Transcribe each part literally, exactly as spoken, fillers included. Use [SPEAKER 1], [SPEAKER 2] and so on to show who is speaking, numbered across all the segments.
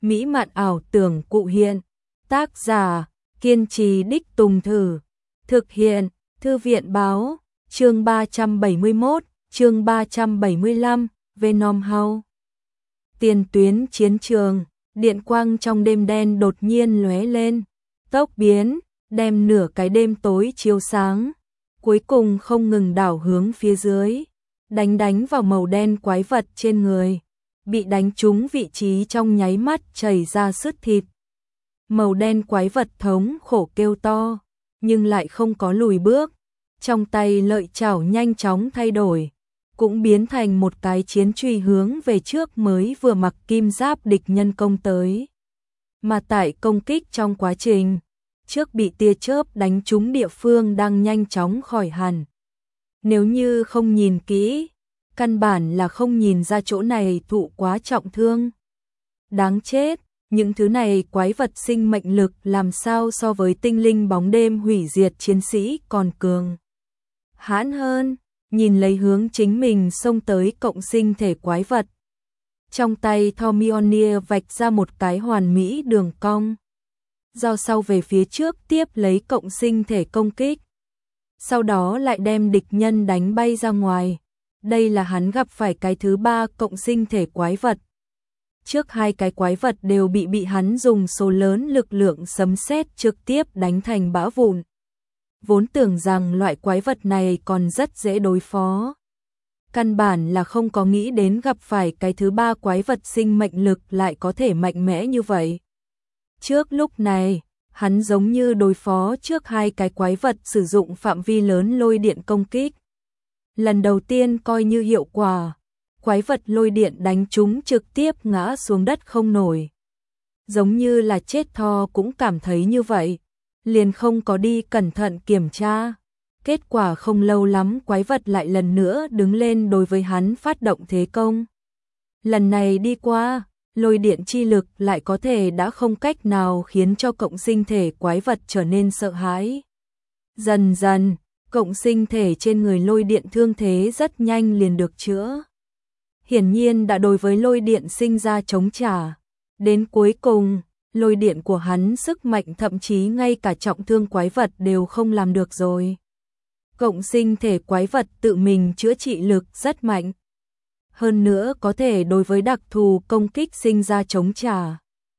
[SPEAKER 1] mỹ mạn ảo tưởng cụ hiện. Tác giả, kiên trì đích tùng thử. Thực hiện, Thư viện báo, chương ba trăm bảy mươi mốt, chương ba trăm bảy mươi lăm, Venom House. Tiền tuyến chiến trường, điện quang trong đêm đen đột nhiên lóe lên, tốc biến, đem nửa cái đêm tối chiếu sáng, cuối cùng không ngừng đảo hướng phía dưới, đánh đánh vào màu đen quái vật trên người, bị đánh trúng vị trí trong nháy mắt chảy ra sứt thịt. Màu đen quái vật thống khổ kêu to, nhưng lại không có lùi bước, trong tay lợi chảo nhanh chóng thay đổi, cũng biến thành một cái chiến truy hướng về trước mới vừa mặc kim giáp địch nhân công tới. Mà tại công kích trong quá trình, trước bị tia chớp đánh trúng địa phương đang nhanh chóng khỏi hẳn. Nếu như không nhìn kỹ, căn bản là không nhìn ra chỗ này thụ quá trọng thương. Đáng chết, những thứ này quái vật sinh mệnh lực làm sao so với tinh linh bóng đêm hủy diệt chiến sĩ còn cường hãn hơn. Nhìn lấy hướng chính mình xông tới cộng sinh thể quái vật. Trong tay Thormionir vạch ra một cái hoàn mỹ đường cong. Do sau về phía trước tiếp lấy cộng sinh thể công kích. Sau đó lại đem địch nhân đánh bay ra ngoài. Đây là hắn gặp phải cái thứ ba cộng sinh thể quái vật. Trước hai cái quái vật đều bị bị hắn dùng số lớn lực lượng sấm sét trực tiếp đánh thành bã vụn. Vốn tưởng rằng loại quái vật này còn rất dễ đối phó. Căn bản là không có nghĩ đến gặp phải cái thứ ba quái vật sinh mệnh lực lại có thể mạnh mẽ như vậy. Trước lúc này, hắn giống như đối phó trước hai cái quái vật sử dụng phạm vi lớn lôi điện công kích. Lần đầu tiên coi như hiệu quả, quái vật lôi điện đánh chúng trực tiếp ngã xuống đất không nổi. Giống như là chết Thor cũng cảm thấy như vậy. Liền không có đi cẩn thận kiểm tra. Kết quả không lâu lắm quái vật lại lần nữa đứng lên đối với hắn phát động thế công. Lần này đi qua, lôi điện chi lực lại có thể đã không cách nào khiến cho cộng sinh thể quái vật trở nên sợ hãi. Dần dần, cộng sinh thể trên người lôi điện thương thế rất nhanh liền được chữa. Hiển nhiên đã đối với lôi điện sinh ra chống trả. Đến cuối cùng, lôi điện của hắn sức mạnh thậm chí ngay cả trọng thương quái vật đều không làm được rồi. Cộng sinh thể quái vật tự mình chữa trị lực rất mạnh. Hơn nữa có thể đối với đặc thù công kích sinh ra chống trả.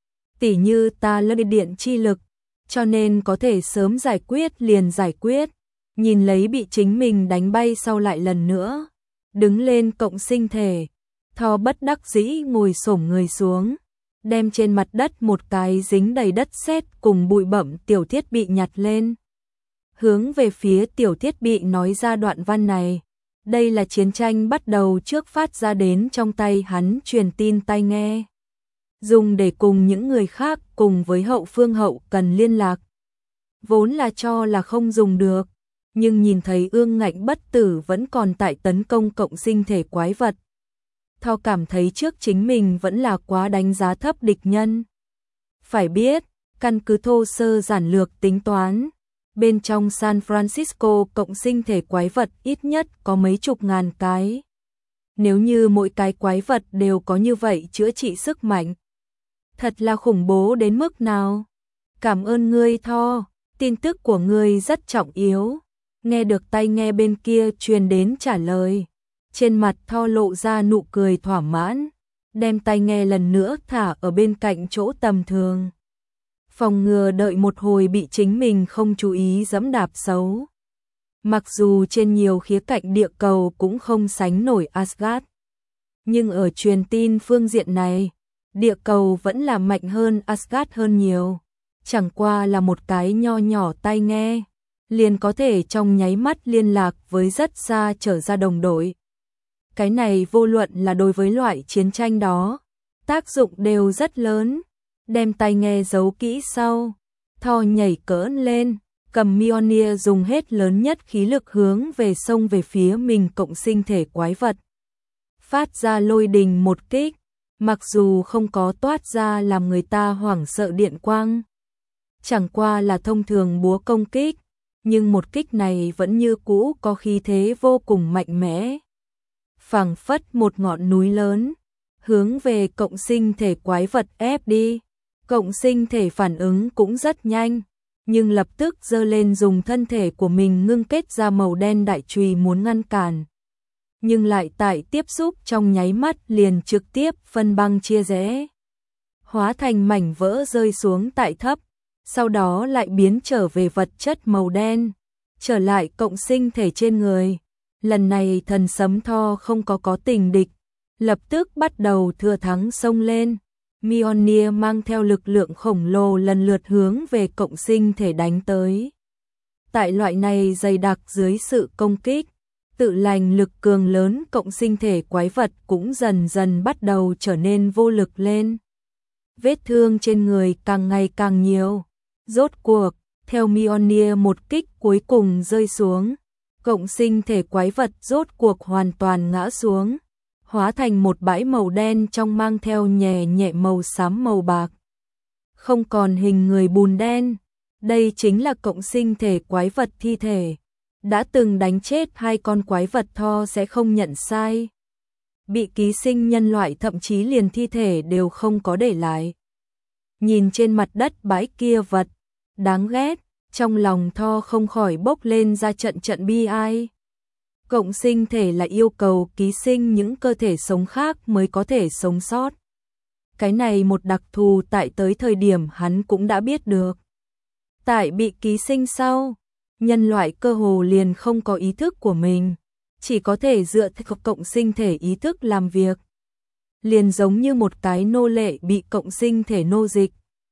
[SPEAKER 1] Tỉ như ta lôi điện chi lực, cho nên có thể sớm giải quyết liền giải quyết. Nhìn lấy bị chính mình đánh bay sau lại lần nữa. Đứng lên cộng sinh thể, Thor bất đắc dĩ ngồi xổm người xuống. Đem trên mặt đất một cái dính đầy đất sét cùng bụi bặm tiểu thiết bị nhặt lên. Hướng về phía tiểu thiết bị nói ra đoạn văn này. Đây là chiến tranh bắt đầu trước phát ra đến trong tay hắn truyền tin tai nghe. Dùng để cùng những người khác cùng với hậu phương hậu cần liên lạc. Vốn là cho là không dùng được, nhưng nhìn thấy ương ngạnh bất tử vẫn còn tại tấn công cộng sinh thể quái vật. Thor cảm thấy trước chính mình vẫn là quá đánh giá thấp địch nhân. Phải biết, căn cứ thô sơ giản lược tính toán, bên trong San Francisco cộng sinh thể quái vật ít nhất có mấy chục ngàn cái. Nếu như mỗi cái quái vật đều có như vậy chữa trị sức mạnh, thật là khủng bố đến mức nào. Cảm ơn ngươi Thor, tin tức của ngươi rất trọng yếu. Nghe được tai nghe bên kia truyền đến trả lời. Trên mặt Thor lộ ra nụ cười thỏa mãn, đem tai nghe lần nữa thả ở bên cạnh chỗ tầm thường. Phòng ngừa đợi một hồi bị chính mình không chú ý giẫm đạp xấu. Mặc dù trên nhiều khía cạnh địa cầu cũng không sánh nổi Asgard, nhưng ở truyền tin phương diện này, địa cầu vẫn là mạnh hơn Asgard hơn nhiều. Chẳng qua là một cái nho nhỏ tai nghe, liền có thể trong nháy mắt liên lạc với rất xa trở ra đồng đội. Cái này vô luận là đối với loại chiến tranh đó, tác dụng đều rất lớn. Đem tai nghe giấu kỹ sau, Thor nhảy cỡn lên, cầm Mjolnir dùng hết lớn nhất khí lực hướng về sông về phía mình cộng sinh thể quái vật. Phát ra lôi đình một kích, mặc dù không có toát ra làm người ta hoảng sợ điện quang. Chẳng qua là thông thường búa công kích, nhưng một kích này vẫn như cũ có khí thế vô cùng mạnh mẽ. Phảng phất một ngọn núi lớn, hướng về cộng sinh thể quái vật ép đi. Cộng sinh thể phản ứng cũng rất nhanh, nhưng lập tức giơ lên dùng thân thể của mình ngưng kết ra màu đen đại chùy muốn ngăn cản. Nhưng lại tại tiếp xúc trong nháy mắt liền trực tiếp phân băng chia rẽ. Hóa thành mảnh vỡ rơi xuống tại thấp, sau đó lại biến trở về vật chất màu đen, trở lại cộng sinh thể trên người. Lần này thần sấm Thor không có có tình địch, lập tức bắt đầu thừa thắng xông lên. Mjolnir mang theo lực lượng khổng lồ lần lượt hướng về cộng sinh thể đánh tới. Tại loại này dày đặc dưới sự công kích, tự lành lực cường lớn cộng sinh thể quái vật cũng dần dần bắt đầu trở nên vô lực lên. Vết thương trên người càng ngày càng nhiều. Rốt cuộc, theo Mjolnir một kích cuối cùng rơi xuống, cộng sinh thể quái vật rốt cuộc hoàn toàn ngã xuống, hóa thành một bãi màu đen trong mang theo nhẹ nhẹ màu xám màu bạc. Không còn hình người bùn đen, đây chính là cộng sinh thể quái vật thi thể. Đã từng đánh chết hai con quái vật Thor sẽ không nhận sai. Bị ký sinh nhân loại thậm chí liền thi thể đều không có để lại. Nhìn trên mặt đất bãi kia vật đáng ghét, trong lòng Thor không khỏi bốc lên ra trận trận bi ai. Cộng sinh thể là yêu cầu ký sinh những cơ thể sống khác mới có thể sống sót. Cái này một đặc thù tại tới thời điểm hắn cũng đã biết được. Tại bị ký sinh sau, nhân loại cơ hồ liền không có ý thức của mình, chỉ có thể dựa theo cộng sinh thể ý thức làm việc. Liền giống như một cái nô lệ bị cộng sinh thể nô dịch.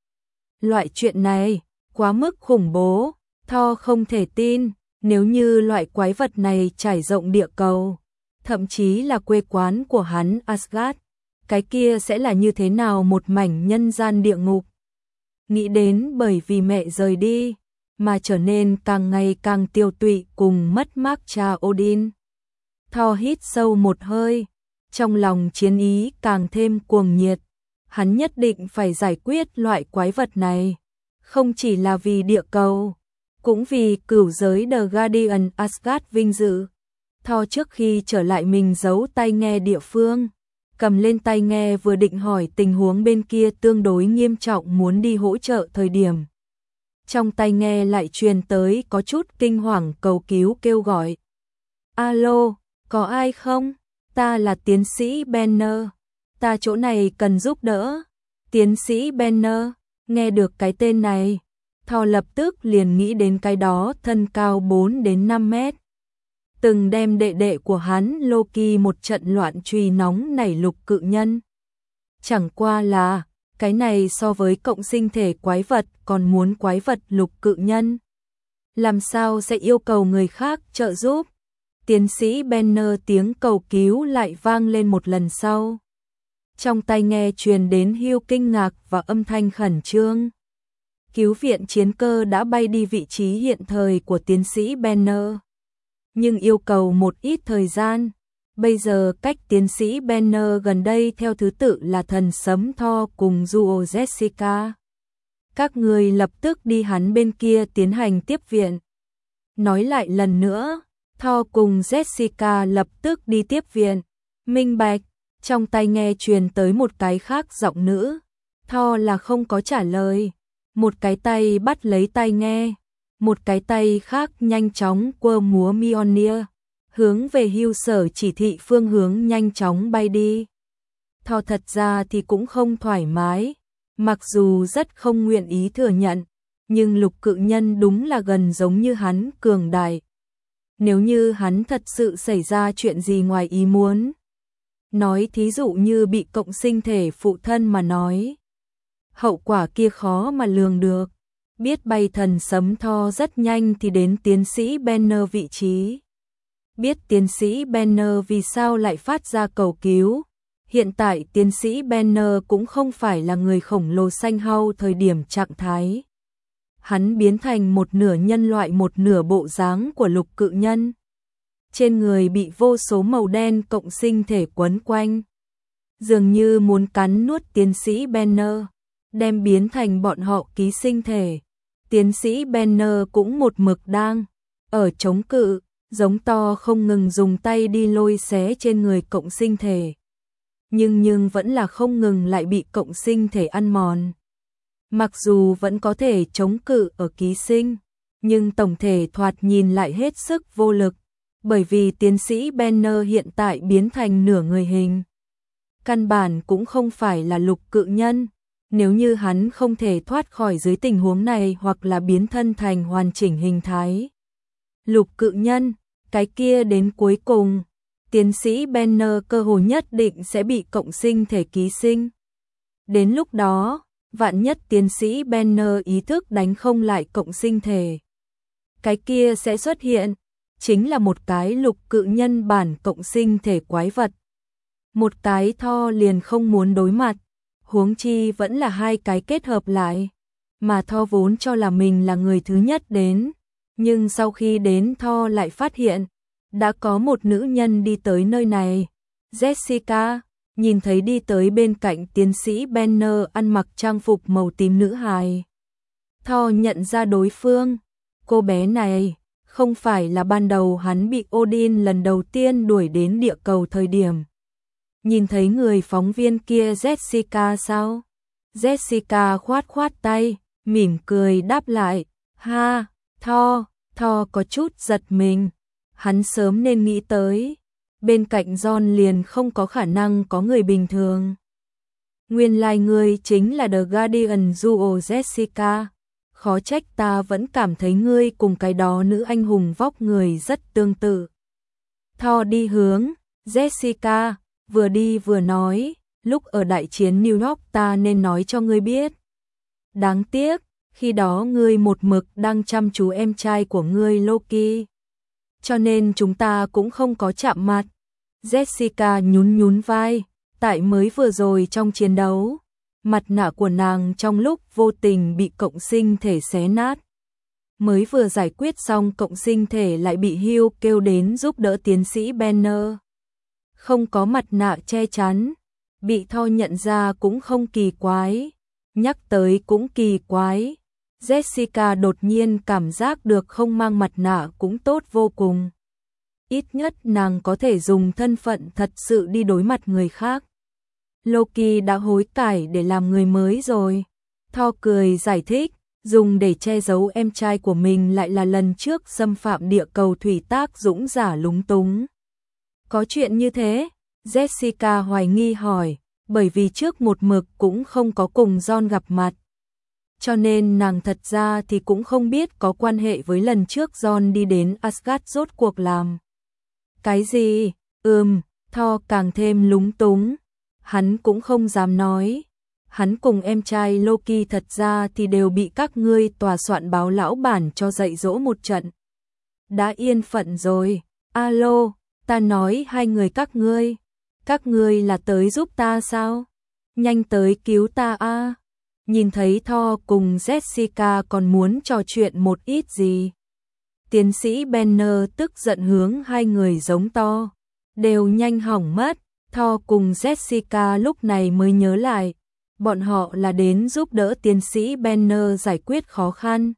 [SPEAKER 1] Loại chuyện này quá mức khủng bố, Thor không thể tin, nếu như loại quái vật này trải rộng địa cầu, thậm chí là quê quán của hắn Asgard, cái kia sẽ là như thế nào một mảnh nhân gian địa ngục. Nghĩ đến bởi vì mẹ rời đi, mà trở nên càng ngày càng tiêu tụy cùng mất mát cha Odin. Thor hít sâu một hơi, trong lòng chiến ý càng thêm cuồng nhiệt, hắn nhất định phải giải quyết loại quái vật này, không chỉ là vì địa cầu, cũng vì cửu giới The Guardian Asgard vinh dự. Thor trước khi trở lại mình giấu tai nghe địa phương, cầm lên tai nghe vừa định hỏi tình huống bên kia tương đối nghiêm trọng muốn đi hỗ trợ thời điểm. Trong tai nghe lại truyền tới có chút kinh hoàng cầu cứu kêu gọi. Alo, có ai không? Ta là tiến sĩ Banner. Ta chỗ này cần giúp đỡ. Tiến sĩ Banner, nghe được cái tên này, Thor lập tức liền nghĩ đến cái đó thân cao bốn đến năm mét. Từng đem đệ đệ của hắn Loki một trận loạn truy nóng nảy lục cự nhân. Chẳng qua là, cái này so với cộng sinh thể quái vật còn muốn quái vật lục cự nhân. Làm sao sẽ yêu cầu người khác trợ giúp? Tiến sĩ Banner tiếng cầu cứu lại vang lên một lần sau. Trong tai nghe truyền đến Hugh kinh ngạc và âm thanh khẩn trương. Cứu viện chiến cơ đã bay đi vị trí hiện thời của tiến sĩ Banner, nhưng yêu cầu một ít thời gian. Bây giờ cách tiến sĩ Banner gần đây theo thứ tự là thần sấm Thor cùng duo Jessica. Các người lập tức đi hắn bên kia tiến hành tiếp viện. Nói lại lần nữa, Thor cùng Jessica lập tức đi tiếp viện. Minh bạch, trong tai nghe truyền tới một cái khác giọng nữ. Thor là không có trả lời. Một cái tay bắt lấy tai nghe, một cái tay khác nhanh chóng quơ múa Mjolnir, hướng về Hugh sở chỉ thị phương hướng nhanh chóng bay đi. Thor thật ra thì cũng không thoải mái, mặc dù rất không nguyện ý thừa nhận, nhưng lục cự nhân đúng là gần giống như hắn cường đại. Nếu như hắn thật sự xảy ra chuyện gì ngoài ý muốn, nói thí dụ như bị cộng sinh thể phụ thân mà nói, hậu quả kia khó mà lường được. Biết bay thần sấm Thor rất nhanh thì đến tiến sĩ Banner vị trí. Biết tiến sĩ Banner vì sao lại phát ra cầu cứu. Hiện tại tiến sĩ Banner cũng không phải là người khổng lồ xanh hau thời điểm trạng thái. Hắn biến thành một nửa nhân loại một nửa bộ dáng của lục cự nhân. Trên người bị vô số màu đen cộng sinh thể quấn quanh, dường như muốn cắn nuốt tiến sĩ Banner, đem biến thành bọn họ ký sinh thể. Tiến sĩ Banner cũng một mực đang ở chống cự, giống to không ngừng dùng tay đi lôi xé trên người cộng sinh thể. nhưng nhưng vẫn là không ngừng lại bị cộng sinh thể ăn mòn. Mặc dù vẫn có thể chống cự ở ký sinh, nhưng tổng thể thoạt nhìn lại hết sức vô lực, bởi vì tiến sĩ Banner hiện tại biến thành nửa người hình. Căn bản cũng không phải là lục cự nhân, nếu như hắn không thể thoát khỏi dưới tình huống này hoặc là biến thân thành hoàn chỉnh hình thái lục cự nhân, cái kia đến cuối cùng, tiến sĩ Banner cơ hồ nhất định sẽ bị cộng sinh thể ký sinh. Đến lúc đó, vạn nhất tiến sĩ Banner ý thức đánh không lại cộng sinh thể, cái kia sẽ xuất hiện, chính là một cái lục cự nhân bản cộng sinh thể quái vật. Một cái Thor liền không muốn đối mặt, huống chi vẫn là hai cái kết hợp lại, mà Thor vốn cho là mình là người thứ nhất đến, nhưng sau khi đến Thor lại phát hiện, đã có một nữ nhân đi tới nơi này, Jessica, nhìn thấy đi tới bên cạnh tiến sĩ Banner ăn mặc trang phục màu tím nữ hài. Thor nhận ra đối phương, cô bé này, không phải là ban đầu hắn bị Odin lần đầu tiên đuổi đến địa cầu thời điểm. Nhìn thấy người phóng viên kia Jessica sao? Jessica khoát khoát tay, mỉm cười đáp lại, ha, Thor, Thor có chút giật mình, hắn sớm nên nghĩ tới, bên cạnh John liền không có khả năng có người bình thường. Nguyên lai like ngươi chính là The Guardian Duo Jessica, khó trách ta vẫn cảm thấy ngươi cùng cái đó nữ anh hùng vóc người rất tương tự. Thor đi hướng, Jessica, vừa đi vừa nói, lúc ở đại chiến New York ta nên nói cho ngươi biết. Đáng tiếc, khi đó ngươi một mực đang chăm chú em trai của ngươi Loki. Cho nên chúng ta cũng không có chạm mặt. Jessica nhún nhún vai, tại mới vừa rồi trong chiến đấu, mặt nạ của nàng trong lúc vô tình bị cộng sinh thể xé nát. Mới vừa giải quyết xong cộng sinh thể lại bị Hugh kêu đến giúp đỡ tiến sĩ Banner. Không có mặt nạ che chắn, bị Thor nhận ra cũng không kỳ quái, nhắc tới cũng kỳ quái. Jessica đột nhiên cảm giác được không mang mặt nạ cũng tốt vô cùng. Ít nhất nàng có thể dùng thân phận thật sự đi đối mặt người khác. Loki đã hối cải để làm người mới rồi. Thor cười giải thích, dùng để che giấu em trai của mình lại là lần trước xâm phạm địa cầu thủy tác dũng giả lúng túng. Có chuyện như thế? Jessica hoài nghi hỏi, bởi vì trước một mực cũng không có cùng John gặp mặt. Cho nên nàng thật ra thì cũng không biết có quan hệ với lần trước John đi đến Asgard rốt cuộc làm. Cái gì? Ừm, Thor càng thêm lúng túng. Hắn cũng không dám nói. Hắn cùng em trai Loki thật ra thì đều bị các ngươi tòa soạn báo lão bản cho dạy dỗ một trận. Đã yên phận rồi. Alo, ta nói hai người các ngươi. Các ngươi là tới giúp ta sao? Nhanh tới cứu ta a. Nhìn thấy Thor cùng Jessica còn muốn trò chuyện một ít gì. Tiến sĩ Banner tức giận hướng hai người giống to. Đều nhanh hỏng mất. Thor cùng Jessica lúc này mới nhớ lại. Bọn họ là đến giúp đỡ tiến sĩ Banner giải quyết khó khăn.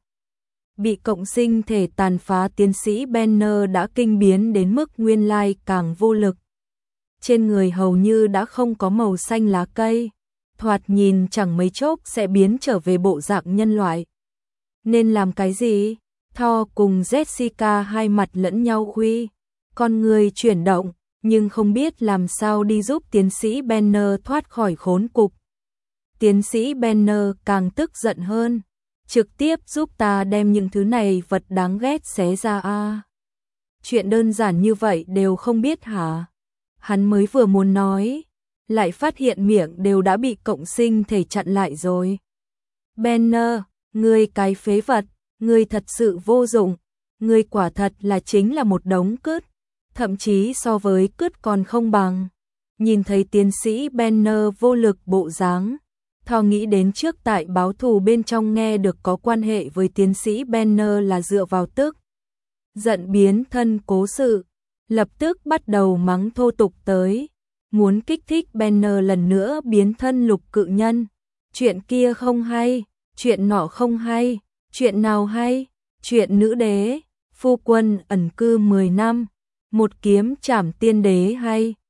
[SPEAKER 1] Bị cộng sinh thể tàn phá tiến sĩ Banner đã kinh biến đến mức nguyên lai càng vô lực. Trên người hầu như đã không có màu xanh lá cây. Thoạt nhìn chẳng mấy chốc sẽ biến trở về bộ dạng nhân loại. Nên làm cái gì? Thor cùng Jessica hai mặt lẫn nhau khuy. Con người chuyển động, nhưng không biết làm sao đi giúp tiến sĩ Banner thoát khỏi khốn cục. Tiến sĩ Banner càng tức giận hơn. Trực tiếp giúp ta đem những thứ này vật đáng ghét xé ra a. Chuyện đơn giản như vậy đều không biết hả? Hắn mới vừa muốn nói, lại phát hiện miệng đều đã bị cộng sinh thể chặn lại rồi. Banner, ngươi cái phế vật, ngươi thật sự vô dụng, ngươi quả thật là chính là một đống cứt, thậm chí so với cứt còn không bằng. Nhìn thấy tiến sĩ Banner vô lực bộ dáng, Thor nghĩ đến trước tại báo thù bên trong nghe được có quan hệ với tiến sĩ Banner là dựa vào tức giận biến thân cố sự, lập tức bắt đầu mắng thô tục tới, muốn kích thích Banner lần nữa biến thân lục cự nhân. Chuyện kia không hay, chuyện nọ không hay, chuyện nào hay, chuyện nữ đế, phu quân ẩn cư mười năm, một kiếm trảm tiên đế hay.